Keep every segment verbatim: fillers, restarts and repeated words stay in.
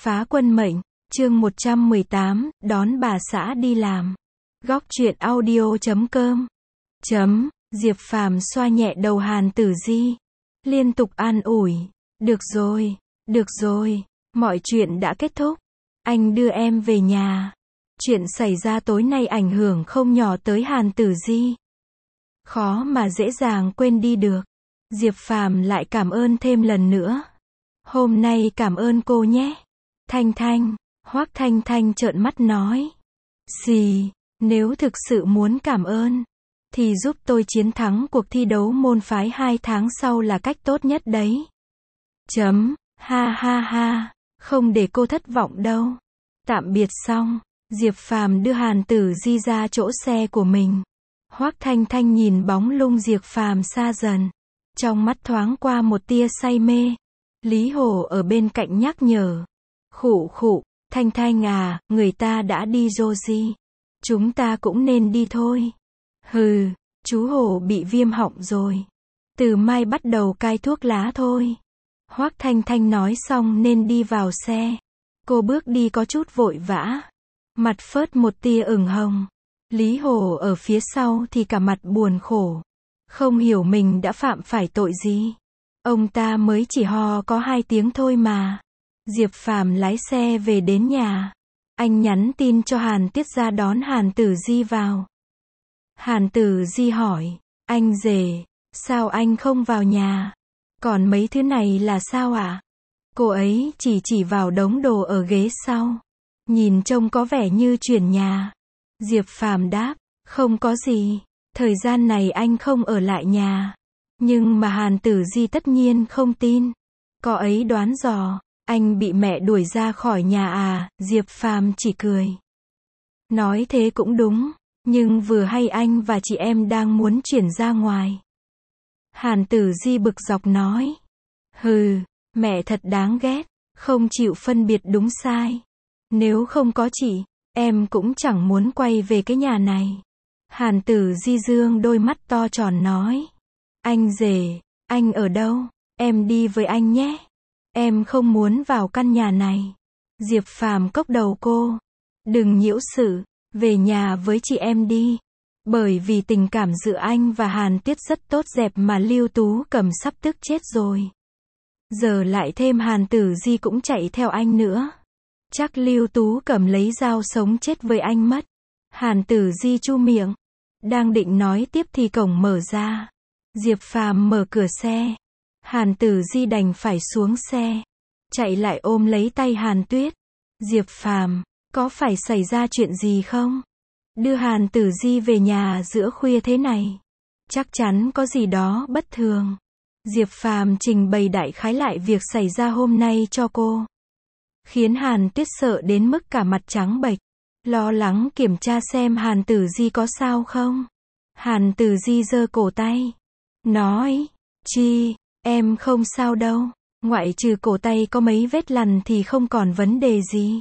Phá quân mệnh, chương một trăm mười tám, đón bà xã đi làm. Góc truyện audio chấm com. Chấm, Diệp Phàm xoa nhẹ đầu Hàn Tử Di, liên tục an ủi. Được rồi, được rồi, mọi chuyện đã kết thúc. Anh đưa em về nhà. Chuyện xảy ra tối nay ảnh hưởng không nhỏ tới Hàn Tử Di. Khó mà dễ dàng quên đi được. Diệp Phàm lại cảm ơn thêm lần nữa. Hôm nay cảm ơn cô nhé. Thanh Thanh, Hoác Thanh Thanh trợn mắt nói. Xì, nếu thực sự muốn cảm ơn, thì giúp tôi chiến thắng cuộc thi đấu môn phái hai tháng sau là cách tốt nhất đấy. Chấm, ha ha ha, không để cô thất vọng đâu. Tạm biệt xong, Diệp Phàm đưa Hàn Tử Di ra chỗ xe của mình. Hoác Thanh Thanh nhìn bóng lưng Diệp Phàm xa dần, trong mắt thoáng qua một tia say mê. Lý Hồ ở bên cạnh nhắc nhở. Khụ khụ, Thanh Thanh à, người ta đã đi rồi, chúng ta cũng nên đi thôi. Hừ, chú Hồ bị viêm họng rồi. Từ mai bắt đầu cai thuốc lá thôi. Hoác Thanh Thanh nói xong nên đi vào xe. Cô bước đi có chút vội vã, mặt phớt một tia ửng hồng. Lý Hồ ở phía sau thì cả mặt buồn khổ, không hiểu mình đã phạm phải tội gì. Ông ta mới chỉ ho có hai tiếng thôi mà. Diệp Phàm lái xe về đến nhà. Anh nhắn tin cho Hàn Tiết ra đón Hàn Tử Di vào. Hàn Tử Di hỏi, anh rể, sao anh không vào nhà? Còn mấy thứ này là sao ạ? À? Cô ấy chỉ chỉ vào đống đồ ở ghế sau. Nhìn trông có vẻ như chuyển nhà. Diệp Phàm đáp, không có gì. Thời gian này anh không ở lại nhà. Nhưng mà Hàn Tử Di tất nhiên không tin. Cô ấy đoán dò, anh bị mẹ đuổi ra khỏi nhà à? Diệp Phàm chỉ cười. Nói thế cũng đúng, nhưng vừa hay anh và chị em đang muốn chuyển ra ngoài. Hàn Tử Di bực dọc nói. Hừ, mẹ thật đáng ghét, không chịu phân biệt đúng sai. Nếu không có chị, em cũng chẳng muốn quay về cái nhà này. Hàn Tử Di dương đôi mắt to tròn nói. Anh rể, anh ở đâu? Em đi với anh nhé. Em không muốn vào căn nhà này. Diệp Phàm cốc đầu cô. Đừng nhiễu sự, về nhà với chị em đi. Bởi vì tình cảm giữa anh và Hàn Tiết rất tốt đẹp mà Lưu Tú Cầm sắp tức chết rồi. Giờ lại thêm Hàn Tử Di cũng chạy theo anh nữa. Chắc Lưu Tú Cầm lấy dao sống chết với anh mất. Hàn Tử Di chu miệng. Đang định nói tiếp thì cổng mở ra. Diệp Phàm mở cửa xe. Hàn Tử Di đành phải xuống xe. Chạy lại ôm lấy tay Hàn Tuyết. Diệp Phàm, có phải xảy ra chuyện gì không? Đưa Hàn Tử Di về nhà giữa khuya thế này. Chắc chắn có gì đó bất thường. Diệp Phàm trình bày đại khái lại việc xảy ra hôm nay cho cô. Khiến Hàn Tuyết sợ đến mức cả mặt trắng bệch. Lo lắng kiểm tra xem Hàn Tử Di có sao không. Hàn Tử Di giơ cổ tay. Nói, chi, em không sao đâu. Ngoại trừ cổ tay có mấy vết lằn thì không còn vấn đề gì.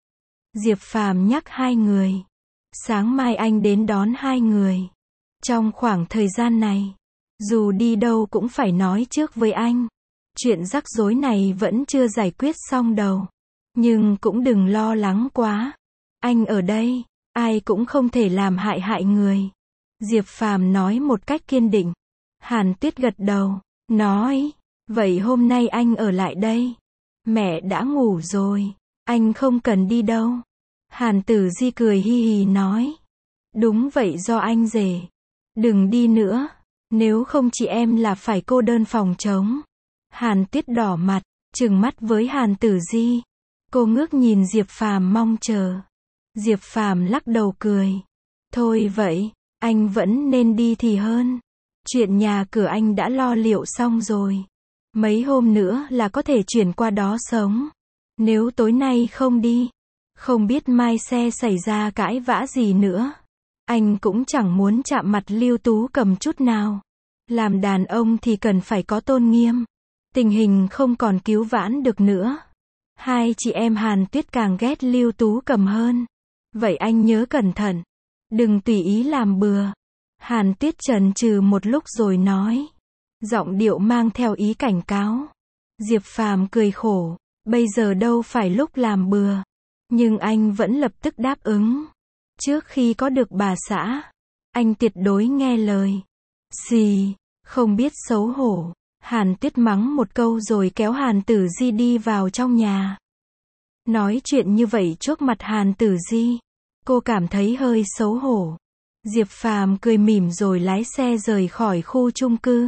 Diệp Phàm nhắc hai người. Sáng mai anh đến đón hai người. Trong khoảng thời gian này, dù đi đâu cũng phải nói trước với anh. Chuyện rắc rối này vẫn chưa giải quyết xong đâu. Nhưng cũng đừng lo lắng quá. Anh ở đây, ai cũng không thể làm hại hại người. Diệp Phàm nói một cách kiên định. Hàn Tuyết gật đầu, nói, vậy hôm nay anh ở lại đây. Mẹ đã ngủ rồi, anh không cần đi đâu. Hàn Tử Di cười hi hi nói. Đúng vậy do anh rể. Đừng đi nữa, nếu không chị em là phải cô đơn phòng trống. Hàn Tuyết đỏ mặt, trừng mắt với Hàn Tử Di. Cô ngước nhìn Diệp Phàm mong chờ. Diệp Phàm lắc đầu cười. Thôi vậy, anh vẫn nên đi thì hơn. Chuyện nhà cửa anh đã lo liệu xong rồi. Mấy hôm nữa là có thể chuyển qua đó sống. Nếu tối nay không đi, không biết mai xe xảy ra cãi vã gì nữa. Anh cũng chẳng muốn chạm mặt Lưu Tú Cầm chút nào. Làm đàn ông thì cần phải có tôn nghiêm. Tình hình không còn cứu vãn được nữa. Hai chị em Hàn Tuyết càng ghét Lưu Tú Cầm hơn. Vậy anh nhớ cẩn thận. Đừng tùy ý làm bừa. Hàn Tuyết chần chừ một lúc rồi nói. Giọng điệu mang theo ý cảnh cáo. Diệp Phàm cười khổ. Bây giờ đâu phải lúc làm bừa. Nhưng anh vẫn lập tức đáp ứng. Trước khi có được bà xã, anh tuyệt đối nghe lời. Xì, không biết xấu hổ. Hàn Tuyết mắng một câu rồi kéo Hàn Tử Di đi vào trong nhà. Nói chuyện như vậy trước mặt Hàn Tử Di, cô cảm thấy hơi xấu hổ. Diệp Phàm cười mỉm rồi lái xe rời khỏi khu chung cư.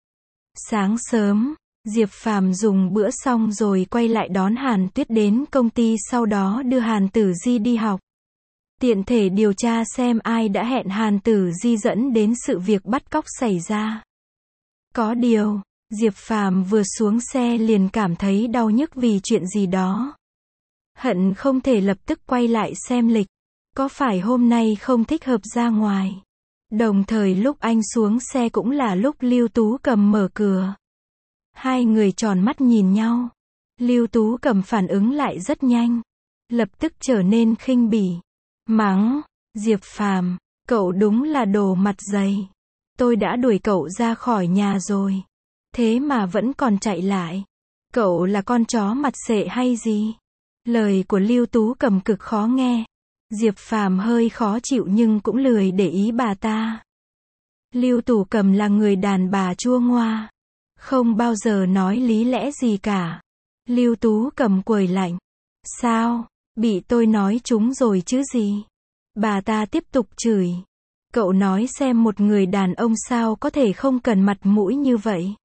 Sáng sớm, Diệp Phàm dùng bữa xong rồi quay lại đón Hàn Tuyết đến công ty, sau đó đưa Hàn Tử Di đi học. Tiện thể điều tra xem ai đã hẹn Hàn Tử Di dẫn đến sự việc bắt cóc xảy ra. Có điều, Diệp Phàm vừa xuống xe liền cảm thấy đau nhức vì chuyện gì đó. Hận không thể lập tức quay lại xem lịch. Có phải hôm nay không thích hợp ra ngoài? Đồng thời lúc anh xuống xe cũng là lúc Lưu Tú Cầm mở cửa. Hai người tròn mắt nhìn nhau. Lưu Tú Cầm phản ứng lại rất nhanh. Lập tức trở nên khinh bỉ. Mắng, Diệp Phàm, cậu đúng là đồ mặt dày. Tôi đã đuổi cậu ra khỏi nhà rồi. Thế mà vẫn còn chạy lại. Cậu là con chó mặt xệ hay gì? Lời của Lưu Tú Cầm cực khó nghe. Diệp Phàm hơi khó chịu nhưng cũng lười để ý bà ta. Lưu Tú Cầm là người đàn bà chua ngoa. Không bao giờ nói lý lẽ gì cả. Lưu Tú Cầm quầy lạnh. Sao? Bị tôi nói trúng rồi chứ gì? Bà ta tiếp tục chửi. Cậu nói xem một người đàn ông sao có thể không cần mặt mũi như vậy?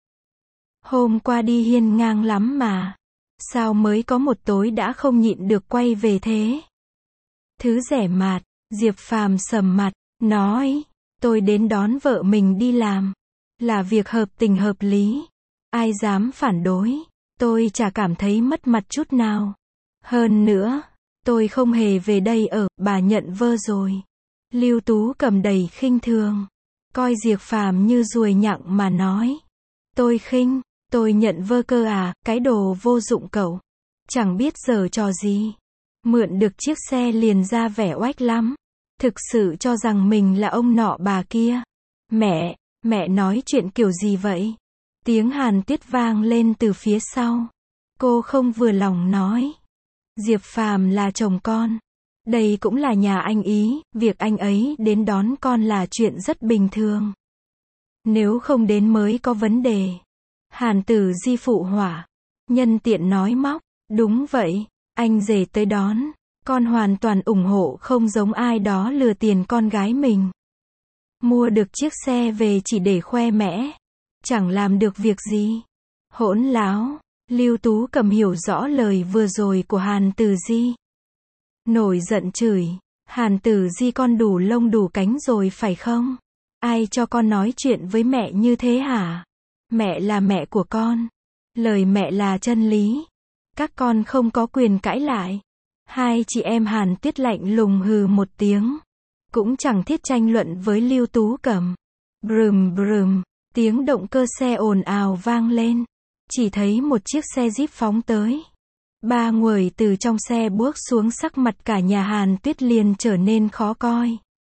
Hôm qua đi hiên ngang lắm mà. Sao mới có một tối đã không nhịn được quay về thế? Thứ rẻ mạt, Diệp Phàm sầm mặt, nói, tôi đến đón vợ mình đi làm. Là việc hợp tình hợp lý. Ai dám phản đối, tôi chả cảm thấy mất mặt chút nào. Hơn nữa, tôi không hề về đây ở, bà nhận vơ rồi. Lưu Tú Cầm đầy khinh thường. Coi Diệp Phàm như ruồi nhặng mà nói. Tôi khinh, tôi nhận vơ cơ à, cái đồ vô dụng cậu. Chẳng biết giở trò gì. Mượn được chiếc xe liền ra vẻ oách lắm. Thực sự cho rằng mình là ông nọ bà kia. Mẹ, mẹ nói chuyện kiểu gì vậy? Tiếng Hàn Tuyết vang lên từ phía sau. Cô không vừa lòng nói. Diệp Phàm là chồng con. Đây cũng là nhà anh ý, việc anh ấy đến đón con là chuyện rất bình thường. Nếu không đến mới có vấn đề. Hàn Tử Di phụ họa. Nhân tiện nói móc. Đúng vậy, anh rể tới đón. Con hoàn toàn ủng hộ, không giống ai đó lừa tiền con gái mình. Mua được chiếc xe về chỉ để khoe mẽ. Chẳng làm được việc gì. Hỗn láo. Lưu Tú Cầm hiểu rõ lời vừa rồi của Hàn Tử Di. Nổi giận chửi. Hàn Tử Di, con đủ lông đủ cánh rồi phải không? Ai cho con nói chuyện với mẹ như thế hả? Mẹ là mẹ của con. Lời mẹ là chân lý. Các con không có quyền cãi lại. Hai chị em Hàn Tuyết lạnh lùng hừ một tiếng. Cũng chẳng thiết tranh luận với Lưu Tú Cầm. Brum brum. Tiếng động cơ xe ồn ào vang lên. Chỉ thấy một chiếc xe Jeep phóng tới. Ba người từ trong xe bước xuống, sắc mặt cả nhà Hàn Tuyết liền trở nên khó coi.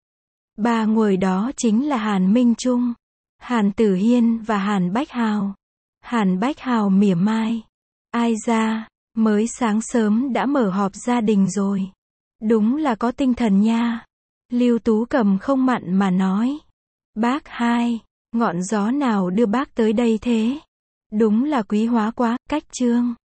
Ba người đó chính là Hàn Minh Trung, Hàn Tử Hiên và Hàn Bách Hào. Hàn Bách Hào mỉa mai. Ai ra, mới sáng sớm đã mở họp gia đình rồi. Đúng là có tinh thần nha. Lưu Tú Cầm không mặn mà nói. Bác hai, ngọn gió nào đưa bác tới đây thế? Đúng là quý hóa quá, cách trương.